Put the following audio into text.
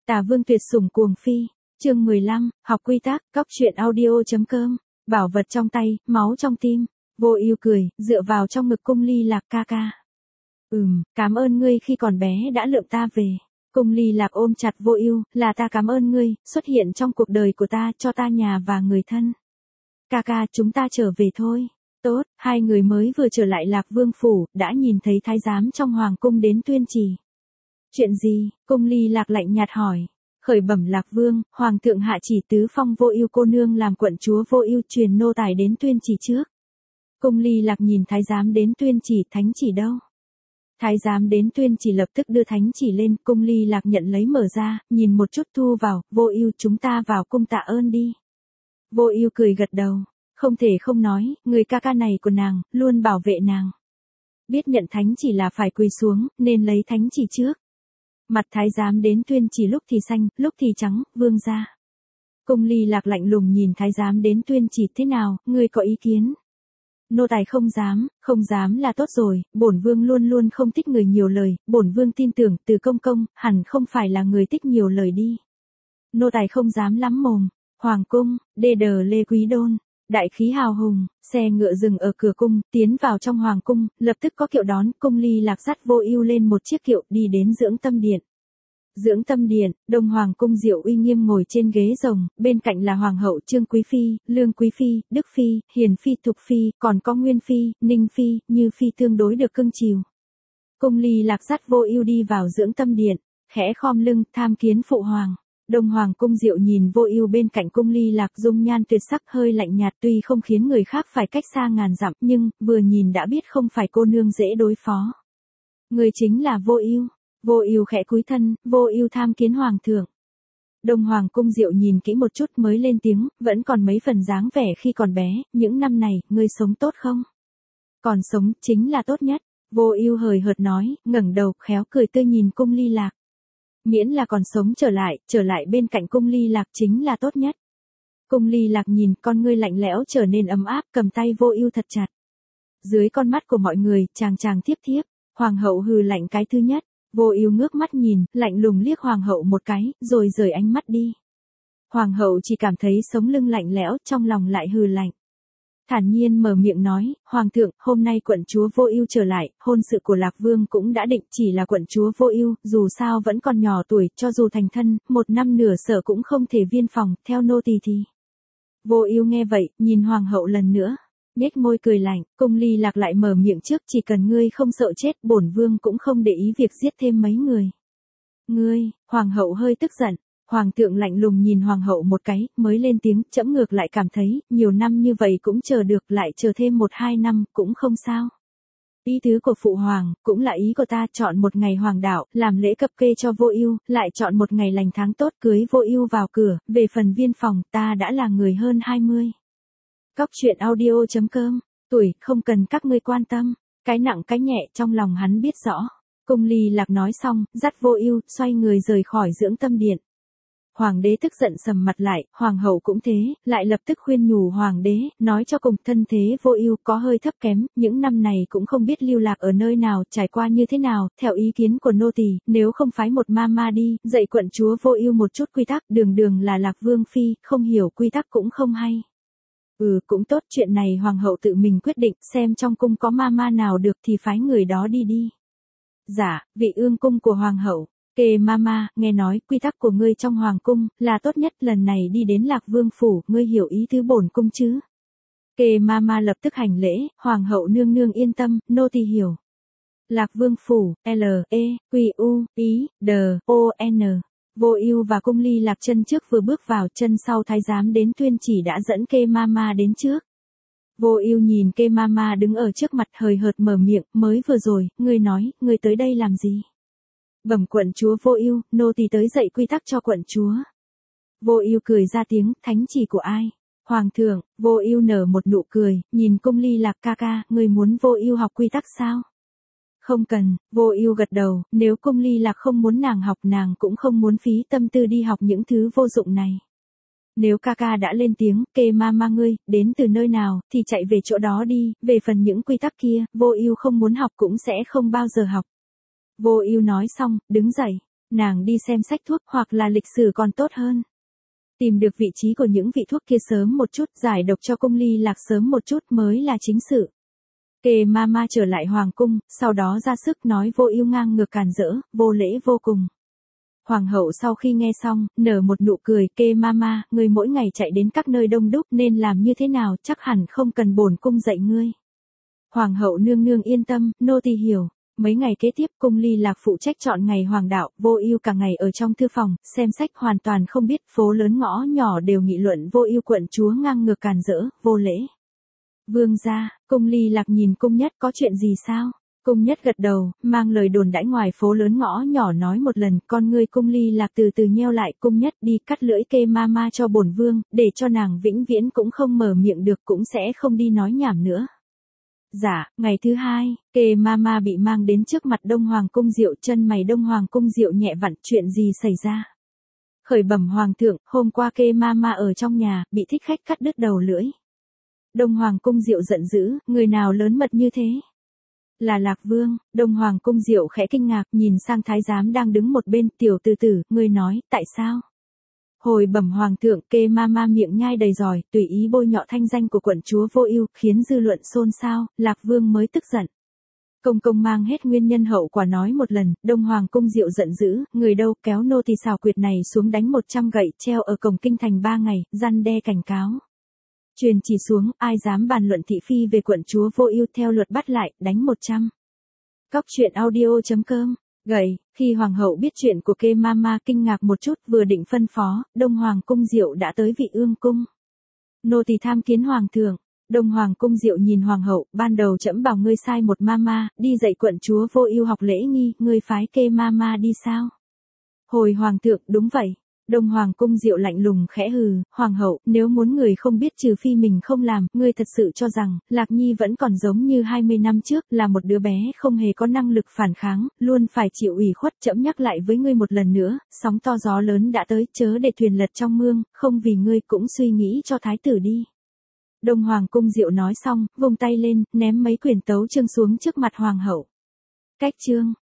Tả Vương tuyệt sủng cuồng phi, chương 15, học quy tắc, cóc truyện audio.com, bảo vật trong tay, máu trong tim, Vô Ưu cười, dựa vào trong ngực Cung Ly Lạc ca ca. Cảm ơn ngươi khi còn bé đã lượm ta về. Cung Ly Lạc ôm chặt Vô Ưu, là ta cảm ơn ngươi, xuất hiện trong cuộc đời của ta, cho ta nhà và người thân. Ca ca, chúng ta trở về thôi. Tốt, hai người mới vừa trở lại Lạc Vương phủ, đã nhìn thấy thái giám trong hoàng cung đến tuyên chỉ. Chuyện gì? Cung Ly Lạc lạnh nhạt hỏi. Khởi bẩm Lạc Vương, hoàng thượng hạ chỉ tứ phong Vô Ưu cô nương làm quận chúa, Vô Ưu truyền nô tài đến tuyên chỉ trước. Cung Ly Lạc nhìn thái giám đến tuyên chỉ, thánh chỉ đâu? Thái giám đến tuyên chỉ lập tức đưa thánh chỉ lên, Cung Ly Lạc nhận lấy mở ra, nhìn một chút thu vào, Vô Ưu chúng ta vào cung tạ ơn đi. Vô Ưu cười gật đầu, không thể không nói, người ca ca này của nàng, luôn bảo vệ nàng. Biết nhận thánh chỉ là phải quỳ xuống, nên lấy thánh chỉ trước. Mặt thái giám đến tuyên chỉ lúc thì xanh, lúc thì trắng, vương gia. Cung Ly Lạc lạnh lùng nhìn thái giám đến tuyên chỉ, thế nào, ngươi có ý kiến? Nô tài không dám là tốt rồi, bổn vương luôn luôn không thích người nhiều lời, bổn vương tin tưởng Từ công công, hẳn không phải là người thích nhiều lời đi. Nô tài không dám lắm mồm. Hoàng cung, đê đờ Lê Quý Đôn, đại khí hào hùng, xe ngựa dừng ở cửa cung, tiến vào trong hoàng cung, lập tức có kiệu đón, Cung Ly Lạc dắt Vô Ưu lên một chiếc kiệu đi đến Dưỡng Tâm Điện. Dưỡng Tâm Điện, Đông Hoàng cung Diệu uy nghiêm ngồi trên ghế rồng, bên cạnh là hoàng hậu Trương Quý phi, Lương Quý phi, Đức phi, Hiền phi, Thục phi, còn có Nguyên phi, Ninh phi, Như phi tương đối được cưng chiều. Cung Ly Lạc dắt Vô Ưu đi vào Dưỡng Tâm Điện, khẽ khom lưng, tham kiến phụ hoàng. Đông Hoàng cung Diệu nhìn Vô Ưu bên cạnh Cung Ly Lạc dung nhan tuyệt sắc hơi lạnh nhạt, tuy không khiến người khác phải cách xa ngàn dặm, nhưng vừa nhìn đã biết không phải cô nương dễ đối phó. Người chính là Vô Ưu. Vô Ưu khẽ cúi thân, Vô Ưu tham kiến hoàng thượng. Đông Hoàng cung Diệu nhìn kỹ một chút mới lên tiếng, vẫn còn mấy phần dáng vẻ khi còn bé, những năm này, ngươi sống tốt không? Còn sống, chính là tốt nhất. Vô Ưu hời hợt nói, ngẩng đầu, khéo cười tươi nhìn Cung Ly Lạc. Miễn là còn sống trở lại bên cạnh Cung Ly Lạc chính là tốt nhất. Cung Ly Lạc nhìn, con ngươi lạnh lẽo trở nên ấm áp, cầm tay Vô Ưu thật chặt. Dưới con mắt của mọi người, chàng thiếp thiếp, hoàng hậu hừ lạnh cái thứ nhất. Vô Ưu ngước mắt nhìn, lạnh lùng liếc hoàng hậu một cái, rồi rời ánh mắt đi. Hoàng hậu chỉ cảm thấy sống lưng lạnh lẽo, trong lòng lại hừ lạnh. Thản nhiên mở miệng nói, hoàng thượng, hôm nay quận chúa Vô Ưu trở lại, hôn sự của Lạc Vương cũng đã định, chỉ là quận chúa Vô Ưu, dù sao vẫn còn nhỏ tuổi, cho dù thành thân, 1 năm nửa sợ cũng không thể viên phòng, theo nô tỳ thì. Vô Ưu nghe vậy, nhìn hoàng hậu lần nữa, nhếch môi cười lạnh, Cung Ly Lạc lại mở miệng trước, chỉ cần ngươi không sợ chết, bổn vương cũng không để ý việc giết thêm mấy người. Ngươi, hoàng hậu hơi tức giận. Hoàng thượng lạnh lùng nhìn hoàng hậu một cái, mới lên tiếng, trẫm ngược lại cảm thấy, nhiều năm như vậy cũng chờ được, lại chờ thêm 1-2 năm, cũng không sao. Ý tứ của phụ hoàng, cũng là ý của ta, chọn một ngày hoàng đạo, làm lễ cập kê cho Vô Ưu, lại chọn một ngày lành tháng tốt cưới Vô Ưu vào cửa, về phần viên phòng, ta đã là người hơn 20. Cóc truyện audio.com, tuổi, không cần các ngươi quan tâm, cái nặng cái nhẹ trong lòng hắn biết rõ. Cung Ly Lạc nói xong, dắt Vô Ưu, xoay người rời khỏi Dưỡng Tâm Điện. Hoàng đế tức giận sầm mặt lại, hoàng hậu cũng thế, lại lập tức khuyên nhủ hoàng đế, nói cho cùng thân thế Vô Ưu có hơi thấp kém, những năm này cũng không biết lưu lạc ở nơi nào, trải qua như thế nào, theo ý kiến của nô tỳ, nếu không phái một mama đi, dạy quận chúa Vô Ưu một chút quy tắc, đường là Lạc Vương phi, không hiểu quy tắc cũng không hay. Cũng tốt, chuyện này hoàng hậu tự mình quyết định, xem trong cung có mama nào được thì phái người đó đi. Dạ, vị ương cung của hoàng hậu. Kê mama, nghe nói, quy tắc của ngươi trong hoàng cung, là tốt nhất, lần này đi đến Lạc Vương phủ, ngươi hiểu ý tứ bổn cung chứ? Kê mama lập tức hành lễ, hoàng hậu nương nương yên tâm, nô tỳ hiểu. Lạc Vương phủ, L-E-Q-U-I-D-O-N. Vô Ưu và Cung Ly Lạc chân trước vừa bước vào, chân sau thái giám đến tuyên chỉ đã dẫn Kê mama đến trước. Vô Ưu nhìn Kê mama đứng ở trước mặt, hời hợt mở miệng, mới vừa rồi, ngươi nói, ngươi tới đây làm gì? Bẩm quận chúa Vô Ưu, nô tỳ tới dạy quy tắc cho quận chúa. Vô Ưu cười ra tiếng, thánh chỉ của ai? Hoàng thượng. Vô Ưu nở một nụ cười, nhìn Cung Ly Lạc ca ca, ngươi muốn Vô Ưu học quy tắc sao? Không cần. Vô Ưu gật đầu, nếu Cung Ly Lạc không muốn nàng học, nàng cũng không muốn phí tâm tư đi học những thứ vô dụng này. Nếu ca ca đã lên tiếng, Kê mama ngươi, đến từ nơi nào, thì chạy về chỗ đó đi, về phần những quy tắc kia, Vô Ưu không muốn học cũng sẽ không bao giờ học. Vô Ưu nói xong, đứng dậy. Nàng đi xem sách thuốc hoặc là lịch sử còn tốt hơn. Tìm được vị trí của những vị thuốc kia sớm một chút, giải độc cho cung ly lạc sớm một chút mới là chính sự. Kê Mama trở lại hoàng cung, sau đó ra sức nói Vô Ưu ngang ngược càn rỡ, vô lễ vô cùng. Hoàng hậu sau khi nghe xong, nở một nụ cười, Kê Mama, ngươi mỗi ngày chạy đến các nơi đông đúc nên làm như thế nào, chắc hẳn không cần bổn cung dạy ngươi. Hoàng hậu nương nương yên tâm, nô tỳ hiểu. Mấy ngày kế tiếp cung ly lạc phụ trách chọn ngày hoàng đạo, Vô Ưu cả ngày ở trong thư phòng, xem sách hoàn toàn không biết, phố lớn ngõ nhỏ đều nghị luận Vô Ưu quận chúa ngang ngược càn rỡ, vô lễ. Vương gia, cung ly lạc nhìn cung nhất có chuyện gì sao? Cung nhất gật đầu, mang lời đồn đãi ngoài phố lớn ngõ nhỏ nói một lần, con ngươi cung ly lạc từ từ nheo lại, cung nhất đi cắt lưỡi Kê Mama cho bổn vương, để cho nàng vĩnh viễn cũng không mở miệng được, cũng sẽ không đi nói nhảm nữa. Dạ, ngày thứ hai, Kê Mama bị mang đến trước mặt Đông Hoàng cung Diệu, chân mày Đông Hoàng cung Diệu nhẹ vặn, chuyện gì xảy ra? Khởi bẩm hoàng thượng, hôm qua Kê Mama ở trong nhà, bị thích khách cắt đứt đầu lưỡi. Đông Hoàng cung Diệu giận dữ, người nào lớn mật như thế? Là Lạc Vương. Đông Hoàng cung Diệu khẽ kinh ngạc, nhìn sang thái giám đang đứng một bên, tiểu từ tử, ngươi nói, tại sao? Hồi bẩm hoàng thượng, Kê Mama miệng nhai đầy giỏi, tùy ý bôi nhọ thanh danh của quận chúa Vô Ưu, khiến dư luận xôn xao, Lạc Vương mới tức giận. Công công mang hết nguyên nhân hậu quả nói một lần, Đông Hoàng cung Diệu giận dữ, người đâu, kéo nô tỳ xảo quyệt này xuống đánh 100 gậy, treo ở cổng kinh thành 3 ngày, răn đe cảnh cáo. Truyền chỉ xuống, ai dám bàn luận thị phi về quận chúa Vô Ưu theo luật bắt lại, đánh 100. Cóc truyện audio.com. Gậy, khi hoàng hậu biết chuyện của Kê Mama kinh ngạc một chút, vừa định phân phó, Đông Hoàng cung Diệu đã tới Vị Ương cung. Nô tỳ tham kiến hoàng thượng. Đông Hoàng cung Diệu nhìn hoàng hậu, ban đầu trẫm bảo ngươi sai một Mama, đi dạy quận chúa Vô Ưu học lễ nghi, ngươi phái Kê Mama đi sao? Hồi hoàng thượng, đúng vậy. Đông Hoàng cung Diệu lạnh lùng khẽ hừ, hoàng hậu, nếu muốn người không biết trừ phi mình không làm, ngươi thật sự cho rằng, Lạc Nhi vẫn còn giống như 20 năm trước, là một đứa bé không hề có năng lực phản kháng, luôn phải chịu ủy khuất, trẫm nhắc lại với ngươi một lần nữa, sóng to gió lớn đã tới, chớ để thuyền lật trong mương, không vì ngươi cũng suy nghĩ cho thái tử đi. Đông Hoàng cung Diệu nói xong, vung tay lên, ném mấy quyển tấu chương xuống trước mặt hoàng hậu. Cách chương.